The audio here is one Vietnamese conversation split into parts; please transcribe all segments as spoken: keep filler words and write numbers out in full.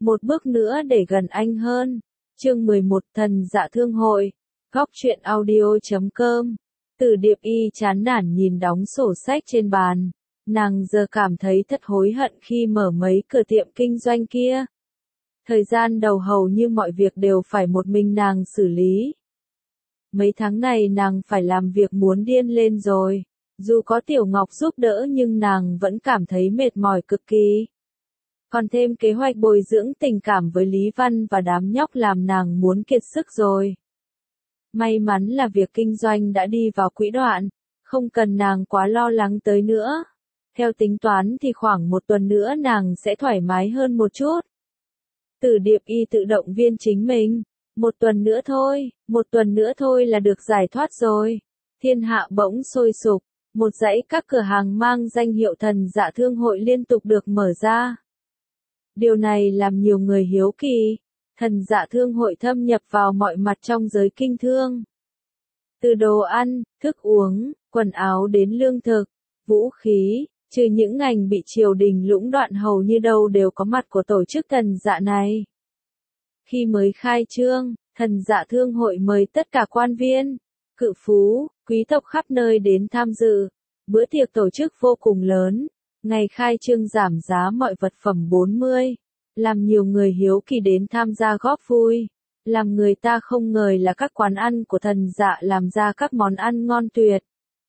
một bước nữa để gần anh hơn. Chương mười một Thần Dạ Thương Hội. Góc truyện audio chấm com. Từ Điệp Y chán nản nhìn đóng sổ sách trên bàn. Nàng giờ cảm thấy thật hối hận khi mở mấy cửa tiệm kinh doanh kia. Thời gian đầu hầu như mọi việc đều phải một mình nàng xử lý. Mấy tháng này nàng phải làm việc muốn điên lên rồi. Dù có Tiểu Ngọc giúp đỡ nhưng nàng vẫn cảm thấy mệt mỏi cực kỳ. Còn thêm kế hoạch bồi dưỡng tình cảm với Lý Văn và đám nhóc làm nàng muốn kiệt sức rồi. May mắn là việc kinh doanh đã đi vào quỹ đoạn, không cần nàng quá lo lắng tới nữa. Theo tính toán thì khoảng một tuần nữa nàng sẽ thoải mái hơn một chút. Từ Điệp Y tự động viên chính mình. Một tuần nữa thôi, một tuần nữa thôi là được giải thoát rồi. Thiên hạ bỗng sôi sục, một dãy các cửa hàng mang danh hiệu Thần Dạ Thương Hội liên tục được mở ra. Điều này làm nhiều người hiếu kỳ. Thần Dạ Thương Hội thâm nhập vào mọi mặt trong giới kinh thương. Từ đồ ăn, thức uống, quần áo đến lương thực, vũ khí, trừ những ngành bị triều đình lũng đoạn hầu như đâu đều có mặt của tổ chức Thần Dạ này. Khi mới khai trương, Thần Dạ Thương Hội mời tất cả quan viên, cự phú, quý tộc khắp nơi đến tham dự. Bữa tiệc tổ chức vô cùng lớn. Ngày khai trương giảm giá mọi vật phẩm bốn mươi. Làm nhiều người hiếu kỳ đến tham gia góp vui. Làm người ta không ngờ là các quán ăn của Thần Dạ làm ra các món ăn ngon tuyệt.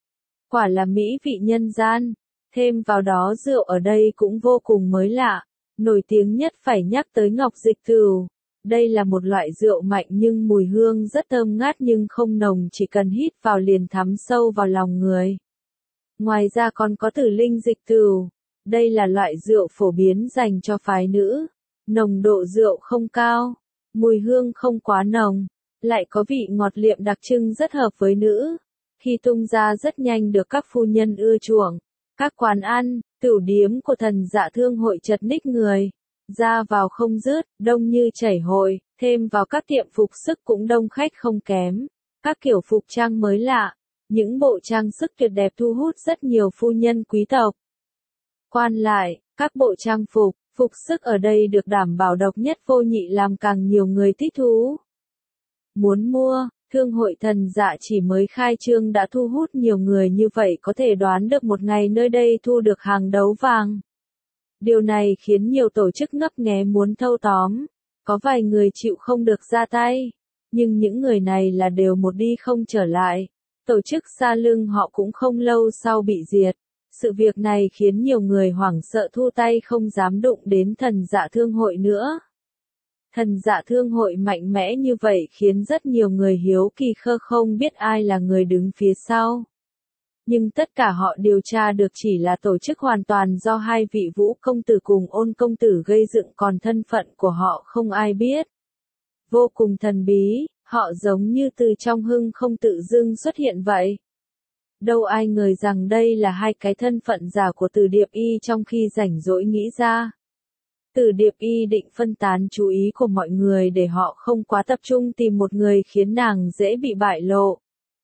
Quả là mỹ vị nhân gian. Thêm vào đó rượu ở đây cũng vô cùng mới lạ. Nổi tiếng nhất phải nhắc tới Ngọc Dịch Tửu. Đây là một loại rượu mạnh nhưng mùi hương rất thơm ngát nhưng không nồng, chỉ cần hít vào liền thấm sâu vào lòng người. Ngoài ra còn có Tử Linh Dịch Tửu. Đây là loại rượu phổ biến dành cho phái nữ. Nồng độ rượu không cao, mùi hương không quá nồng, lại có vị ngọt liệm đặc trưng rất hợp với nữ. Khi tung ra rất nhanh được các phu nhân ưa chuộng. Các quán ăn, tửu điếm của Thần Dạ Thương Hội chật ních người. Ra vào không dứt, đông như chảy hội, thêm vào các tiệm phục sức cũng đông khách không kém. Các kiểu phục trang mới lạ, những bộ trang sức tuyệt đẹp thu hút rất nhiều phu nhân quý tộc. Quan lại, các bộ trang phục, phục sức ở đây được đảm bảo độc nhất vô nhị làm càng nhiều người thích thú. Muốn mua, Thương hội Thần Dạ chỉ mới khai trương đã thu hút nhiều người như vậy có thể đoán được một ngày nơi đây thu được hàng đấu vàng. Điều này khiến nhiều tổ chức ngấp nghé muốn thâu tóm. Có vài người chịu không được ra tay. Nhưng những người này là đều một đi không trở lại. Tổ chức xa lưng họ cũng không lâu sau bị diệt. Sự việc này khiến nhiều người hoảng sợ thu tay không dám đụng đến Thần Dạ Thương Hội nữa. Thần Dạ Thương Hội mạnh mẽ như vậy khiến rất nhiều người hiếu kỳ khơ không biết ai là người đứng phía sau. Nhưng tất cả họ điều tra được chỉ là tổ chức hoàn toàn do hai vị Vũ công tử cùng Ôn công tử gây dựng, còn thân phận của họ không ai biết. Vô cùng thần bí, họ giống như từ trong hưng không tự dưng xuất hiện vậy. Đâu ai ngờ rằng đây là hai cái thân phận giả của Từ Điệp Y trong khi rảnh rỗi nghĩ ra. Từ Điệp Y định phân tán chú ý của mọi người để họ không quá tập trung tìm một người khiến nàng dễ bị bại lộ.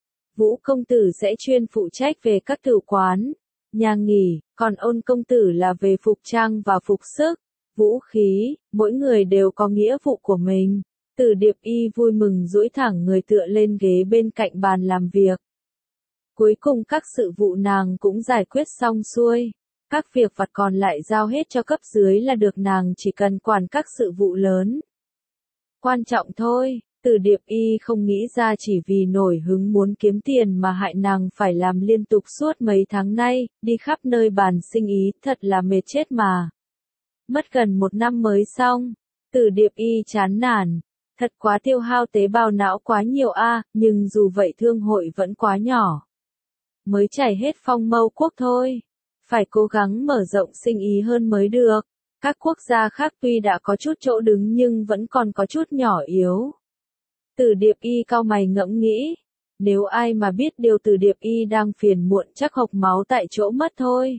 Vũ công tử sẽ chuyên phụ trách về các tử quán, nhà nghỉ, còn Ôn công tử là về phục trang và phục sức, vũ khí, mỗi người đều có nghĩa vụ của mình. Từ Điệp Y vui mừng duỗi thẳng người tựa lên ghế bên cạnh bàn làm việc. Cuối cùng các sự vụ nàng cũng giải quyết xong xuôi. Các việc vặt còn lại giao hết cho cấp dưới là được, nàng chỉ cần quản các sự vụ lớn. Quan trọng thôi. Từ Điệp Y không nghĩ ra chỉ vì nổi hứng muốn kiếm tiền mà hại nàng phải làm liên tục suốt mấy tháng nay, đi khắp nơi bàn sinh ý, thật là mệt chết mà. Mất gần một năm mới xong, Từ Điệp Y chán nản, thật quá tiêu hao tế bào não quá nhiều a, nhưng dù vậy thương hội vẫn quá nhỏ. Mới chảy hết phong mâu quốc thôi, phải cố gắng mở rộng sinh ý hơn mới được. Các quốc gia khác tuy đã có chút chỗ đứng nhưng vẫn còn có chút nhỏ yếu. Từ Điệp Y cau mày ngẫm nghĩ, nếu ai mà biết điều Từ Điệp Y đang phiền muộn chắc hộc máu tại chỗ mất thôi.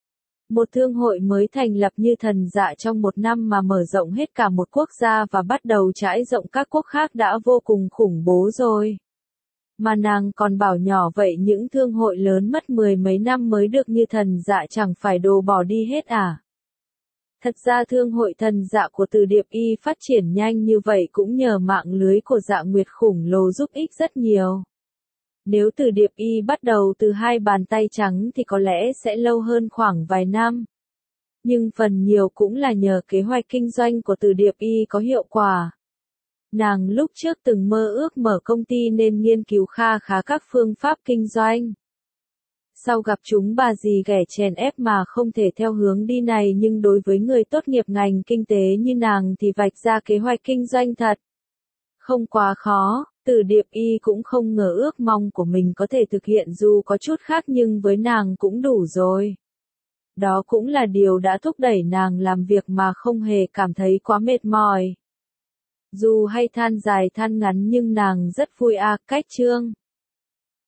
Một thương hội mới thành lập như Thần Dạ trong một năm mà mở rộng hết cả một quốc gia và bắt đầu trải rộng các quốc khác đã vô cùng khủng bố rồi. Mà nàng còn bảo nhỏ vậy những thương hội lớn mất mười mấy năm mới được như Thần Dạ chẳng phải đồ bỏ đi hết à? Thật ra thương hội Thần Dạ của Từ Điệp Y phát triển nhanh như vậy cũng nhờ mạng lưới của Dạ Nguyệt khổng lồ giúp ích rất nhiều. Nếu Từ Điệp Y bắt đầu từ hai bàn tay trắng thì có lẽ sẽ lâu hơn khoảng vài năm. Nhưng phần nhiều cũng là nhờ kế hoạch kinh doanh của Từ Điệp Y có hiệu quả. Nàng lúc trước từng mơ ước mở công ty nên nghiên cứu kha khá các phương pháp kinh doanh. Sau gặp chúng bà dì ghẻ chèn ép mà không thể theo hướng đi này, nhưng đối với người tốt nghiệp ngành kinh tế như nàng thì vạch ra kế hoạch kinh doanh thật không quá khó. Từ Điệp Y cũng không ngờ ước mong của mình có thể thực hiện, dù có chút khác nhưng với nàng cũng đủ rồi. Đó cũng là điều đã thúc đẩy nàng làm việc mà không hề cảm thấy quá mệt mỏi. Dù hay than dài than ngắn nhưng nàng rất vui à, cách chương.